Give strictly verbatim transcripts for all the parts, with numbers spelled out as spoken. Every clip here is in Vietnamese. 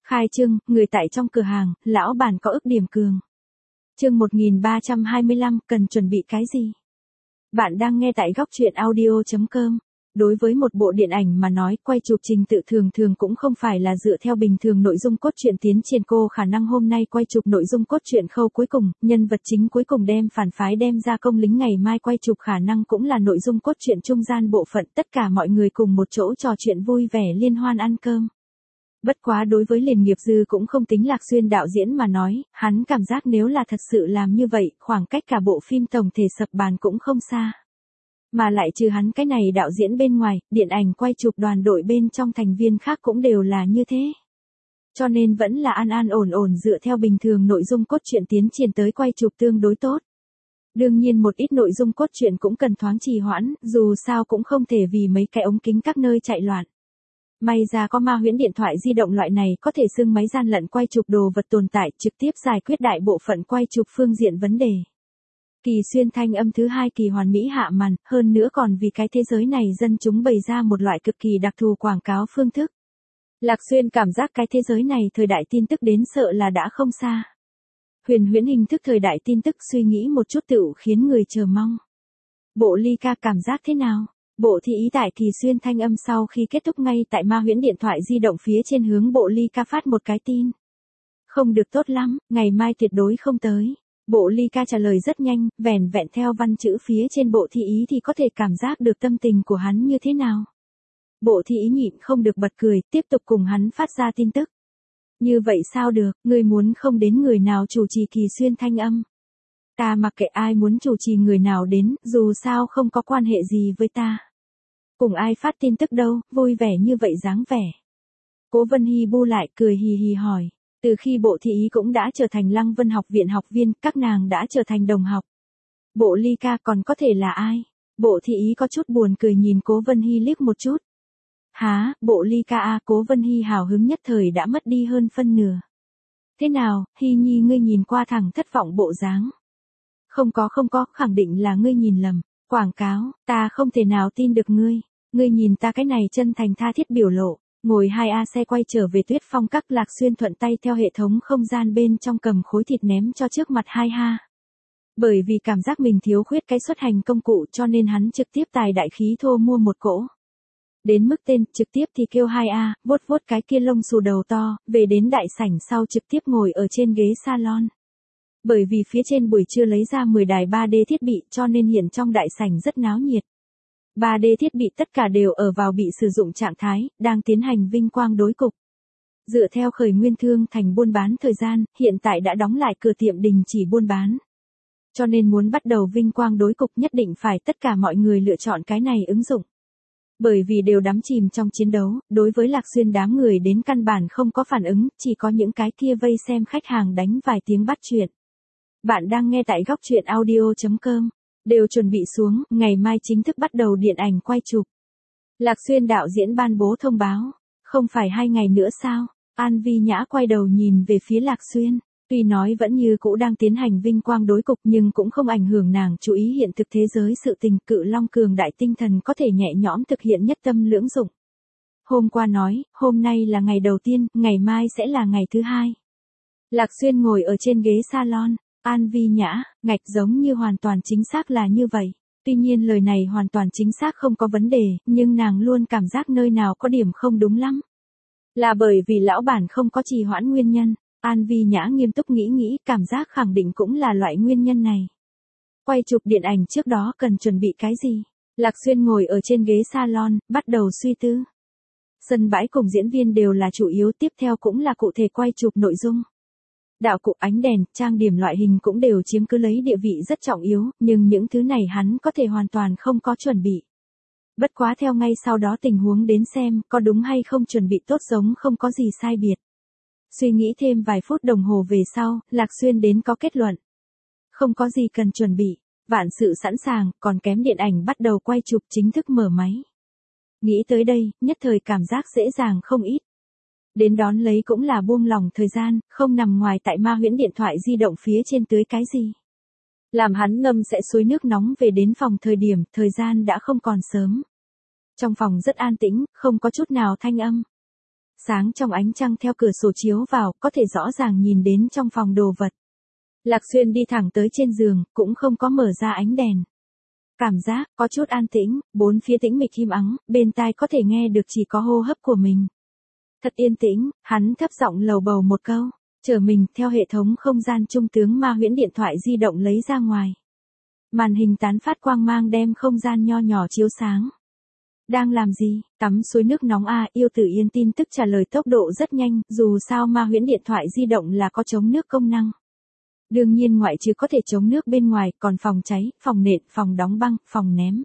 Khai trương, người tại trong cửa hàng, lão bản có ức điểm cường. Chương một nghìn ba trăm hai mươi lăm, cần chuẩn bị cái gì? Bạn đang nghe tại góc truyện audio chấm com. Đối với một bộ điện ảnh mà nói, quay chụp trình tự thường thường cũng không phải là dựa theo bình thường nội dung cốt truyện tiến triển. Cô khả năng hôm nay quay chụp nội dung cốt truyện khâu cuối cùng, nhân vật chính cuối cùng đem phản phái đem ra công lính, ngày mai quay chụp khả năng cũng là nội dung cốt truyện trung gian bộ phận, tất cả mọi người cùng một chỗ trò chuyện vui vẻ liên hoan ăn cơm. Bất quá đối với Liền Nghiệp Dư cũng không tính Lạc Xuyên đạo diễn mà nói, hắn cảm giác nếu là thật sự làm như vậy, khoảng cách cả bộ phim tổng thể sập bàn cũng không xa. Mà lại trừ hắn cái này đạo diễn bên ngoài, điện ảnh quay chụp đoàn đội bên trong thành viên khác cũng đều là như thế. Cho nên vẫn là an an ổn ổn dựa theo bình thường nội dung cốt truyện tiến triển tới quay chụp tương đối tốt. Đương nhiên một ít nội dung cốt truyện cũng cần thoáng trì hoãn, dù sao cũng không thể vì mấy cái ống kính các nơi chạy loạn. May ra có ma huyễn điện thoại di động loại này có thể xưng máy gian lận quay chụp đồ vật tồn tại, trực tiếp giải quyết đại bộ phận quay chụp phương diện vấn đề. Kỳ Xuyên thanh âm thứ hai kỳ hoàn mỹ hạ màn, hơn nữa còn vì cái thế giới này dân chúng bày ra một loại cực kỳ đặc thù quảng cáo phương thức. Lạc Xuyên cảm giác cái thế giới này thời đại tin tức đến sợ là đã không xa. Huyền huyễn hình thức thời đại tin tức suy nghĩ một chút tựu khiến người chờ mong. Bộ ly ca cảm giác thế nào? Bộ thị ý tại Kỳ Xuyên thanh âm sau khi kết thúc ngay tại ma huyễn điện thoại di động phía trên hướng bộ ly ca phát một cái tin. Không được tốt lắm, ngày mai tuyệt đối không tới. Bộ ly ca trả lời rất nhanh, vẻn vẹn theo văn chữ phía trên bộ thị ý thì có thể cảm giác được tâm tình của hắn như thế nào. Bộ thị ý nhịn không được bật cười, tiếp tục cùng hắn phát ra tin tức. Như vậy sao được, ngươi muốn không đến người nào chủ trì Kỳ Xuyên thanh âm. Ta mặc kệ ai muốn chủ trì người nào đến, dù sao không có quan hệ gì với ta. Cùng ai phát tin tức đâu, vui vẻ như vậy dáng vẻ. Cố Vân Hy bu lại cười hì hì hỏi. Từ khi bộ thị ý cũng đã trở thành Lăng Vân học viện học viên, các nàng đã trở thành đồng học. Bộ ly ca còn có thể là ai? Bộ thị ý có chút buồn cười nhìn Cố Vân Hy liếc một chút. Há, bộ ly ca a, Cố Vân Hy hào hứng nhất thời đã mất đi hơn phân nửa. Thế nào, Hy Nhi ngươi nhìn qua thẳng thất vọng bộ dáng. Không có không có, khẳng định là ngươi nhìn lầm. Quảng cáo, ta không thể nào tin được ngươi. Ngươi nhìn ta cái này chân thành tha thiết biểu lộ. Ngồi hai A xe quay trở về Tuyết Phong các, Lạc Xuyên thuận tay theo hệ thống không gian bên trong cầm khối thịt ném cho trước mặt hai ha. Bởi vì cảm giác mình thiếu khuyết cái xuất hành công cụ cho nên hắn trực tiếp tài đại khí thô mua một cỗ. Đến mức tên, trực tiếp thì kêu hai A, vuốt vuốt cái kia lông xù đầu to, về đến đại sảnh sau trực tiếp ngồi ở trên ghế salon. Bởi vì phía trên buổi trưa lấy ra mười đài ba D thiết bị cho nên hiện trong đại sảnh rất náo nhiệt. ba D thiết bị tất cả đều ở vào bị sử dụng trạng thái, đang tiến hành vinh quang đối cục. Dựa theo khởi nguyên thương thành buôn bán thời gian, hiện tại đã đóng lại cửa tiệm đình chỉ buôn bán. Cho nên muốn bắt đầu vinh quang đối cục nhất định phải tất cả mọi người lựa chọn cái này ứng dụng. Bởi vì đều đắm chìm trong chiến đấu, đối với Lạc Xuyên đám người đến căn bản không có phản ứng, chỉ có những cái kia vây xem khách hàng đánh vài tiếng bắt chuyện. Bạn đang nghe tại góc truyện audio chấm com. Đều chuẩn bị xuống, ngày mai chính thức bắt đầu điện ảnh quay chụp. Lạc Xuyên đạo diễn ban bố thông báo. Không phải hai ngày nữa sao? An Vi Nhã quay đầu nhìn về phía Lạc Xuyên. Tuy nói vẫn như cũ đang tiến hành vinh quang đối cục nhưng cũng không ảnh hưởng nàng chú ý hiện thực thế giới sự tình. Cự Long cường đại tinh thần có thể nhẹ nhõm thực hiện nhất tâm lưỡng dụng. Hôm qua nói, hôm nay là ngày đầu tiên, ngày mai sẽ là ngày thứ hai. Lạc Xuyên ngồi ở trên ghế salon. An Vi Nhã, ngạch giống như hoàn toàn chính xác là như vậy. Tuy nhiên lời này hoàn toàn chính xác không có vấn đề, nhưng nàng luôn cảm giác nơi nào có điểm không đúng lắm. Là bởi vì lão bản không có trì hoãn nguyên nhân. An Vi Nhã nghiêm túc nghĩ nghĩ, cảm giác khẳng định cũng là loại nguyên nhân này. Quay chụp điện ảnh trước đó cần chuẩn bị cái gì? Lạc Xuyên ngồi ở trên ghế salon, bắt đầu suy tư. Sân bãi cùng diễn viên đều là chủ yếu, tiếp theo cũng là cụ thể quay chụp nội dung. Đạo cụ, ánh đèn, trang điểm loại hình cũng đều chiếm cứ lấy địa vị rất trọng yếu, nhưng những thứ này hắn có thể hoàn toàn không có chuẩn bị. Bất quá theo ngay sau đó tình huống đến xem, có đúng hay không chuẩn bị tốt giống không có gì sai biệt. Suy nghĩ thêm vài phút đồng hồ về sau, Lạc Xuyên đến có kết luận. Không có gì cần chuẩn bị, vạn sự sẵn sàng, còn kém điện ảnh bắt đầu quay chụp chính thức mở máy. Nghĩ tới đây, nhất thời cảm giác dễ dàng không ít. Đến đón lấy cũng là buông lỏng thời gian, không nằm ngoài tại ma huyễn điện thoại di động phía trên tưới cái gì. Làm hắn ngâm sẽ suối nước nóng về đến phòng thời điểm, thời gian đã không còn sớm. Trong phòng rất an tĩnh, không có chút nào thanh âm. Sáng trong ánh trăng theo cửa sổ chiếu vào, có thể rõ ràng nhìn đến trong phòng đồ vật. Lạc Xuyên đi thẳng tới trên giường, cũng không có mở ra ánh đèn. Cảm giác có chút an tĩnh, bốn phía tĩnh mịch im ắng, bên tai có thể nghe được chỉ có hô hấp của mình. Thật yên tĩnh, hắn thấp giọng lầu bầu một câu, chờ mình theo hệ thống không gian trung tướng ma huyễn điện thoại di động lấy ra ngoài. Màn hình tán phát quang mang đem không gian nho nhỏ chiếu sáng. Đang làm gì? Tắm suối nước nóng à, Yêu Tử Yên tin tức trả lời tốc độ rất nhanh, dù sao ma huyễn điện thoại di động là có chống nước công năng. Đương nhiên ngoại trừ có thể chống nước bên ngoài, còn phòng cháy, phòng nện, phòng đóng băng, phòng ném.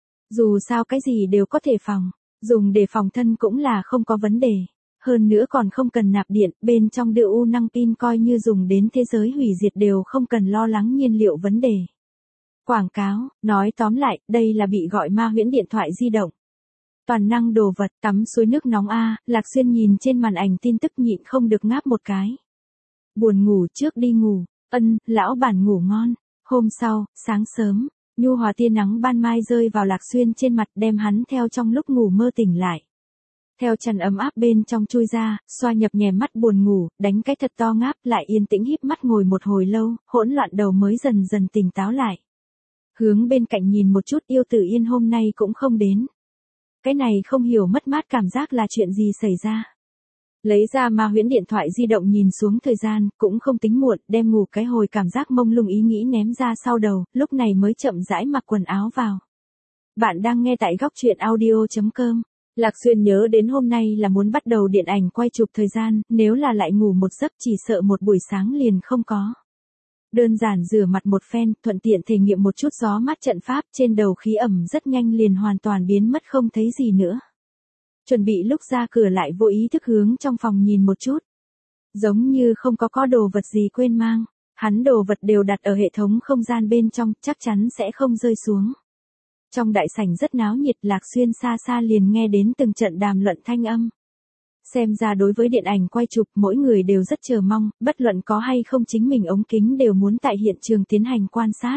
Dù sao cái gì đều có thể phòng, dùng để phòng thân cũng là không có vấn đề. Hơn nữa còn không cần nạp điện, bên trong đưa u năng pin coi như dùng đến thế giới hủy diệt đều không cần lo lắng nhiên liệu vấn đề. Quảng cáo, nói tóm lại, đây là bị gọi ma huyễn điện thoại di động. Toàn năng đồ vật, tắm suối nước nóng a, Lạc Xuyên nhìn trên màn ảnh tin tức nhịn không được ngáp một cái. Buồn ngủ trước đi ngủ, ân, lão bản ngủ ngon. Hôm sau, sáng sớm, nhu hòa tia nắng ban mai rơi vào Lạc Xuyên trên mặt đem hắn theo trong lúc ngủ mơ tỉnh lại. Theo chăn ấm áp bên trong chui ra, xoa nhập nhè mắt buồn ngủ, đánh cái thật to ngáp lại yên tĩnh híp mắt ngồi một hồi lâu, hỗn loạn đầu mới dần dần tỉnh táo lại. Hướng bên cạnh nhìn một chút Yêu Tử Yên hôm nay cũng không đến. Cái này không hiểu mất mát cảm giác là chuyện gì xảy ra. Lấy ra ma huyễn điện thoại di động nhìn xuống thời gian, cũng không tính muộn, đem ngủ cái hồi cảm giác mông lung ý nghĩ ném ra sau đầu, lúc này mới chậm rãi mặc quần áo vào. Bạn đang nghe tại góc truyện audio chấm com. Lạc Xuyên nhớ đến hôm nay là muốn bắt đầu điện ảnh quay chụp thời gian, nếu là lại ngủ một giấc chỉ sợ một buổi sáng liền không có. Đơn giản rửa mặt một phen, thuận tiện thể nghiệm một chút gió mát trận pháp, trên đầu khí ẩm rất nhanh liền hoàn toàn biến mất không thấy gì nữa. Chuẩn bị lúc ra cửa lại vô ý thức hướng trong phòng nhìn một chút. Giống như không có có đồ vật gì quên mang, hắn đồ vật đều đặt ở hệ thống không gian bên trong, chắc chắn sẽ không rơi xuống. Trong đại sảnh rất náo nhiệt, Lạc Xuyên xa xa liền nghe đến từng trận đàm luận thanh âm. Xem ra đối với điện ảnh quay chụp mỗi người đều rất chờ mong, bất luận có hay không chính mình ống kính đều muốn tại hiện trường tiến hành quan sát.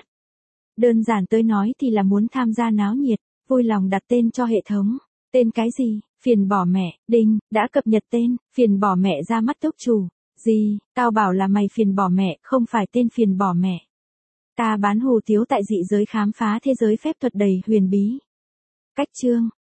Đơn giản tới nói thì là muốn tham gia náo nhiệt, vui lòng đặt tên cho hệ thống. Tên cái gì? Phiền bỏ mẹ, đinh, đã cập nhật tên, phiền bỏ mẹ ra mắt túc chủ. Gì, tao bảo là mày phiền bỏ mẹ, không phải tên phiền bỏ mẹ. Ta bán hủ tiếu tại dị giới khám phá thế giới phép thuật đầy huyền bí. Cách chương,